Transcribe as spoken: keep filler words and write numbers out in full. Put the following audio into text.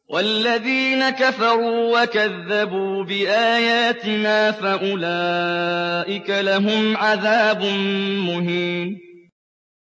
وَالَّذِينَ كَفَرُوا وَكَذَّبُوا بِآيَاتِنَا فَأُولَٰئِكَ لَهُمْ عَذَابٌ مُّهِينٌ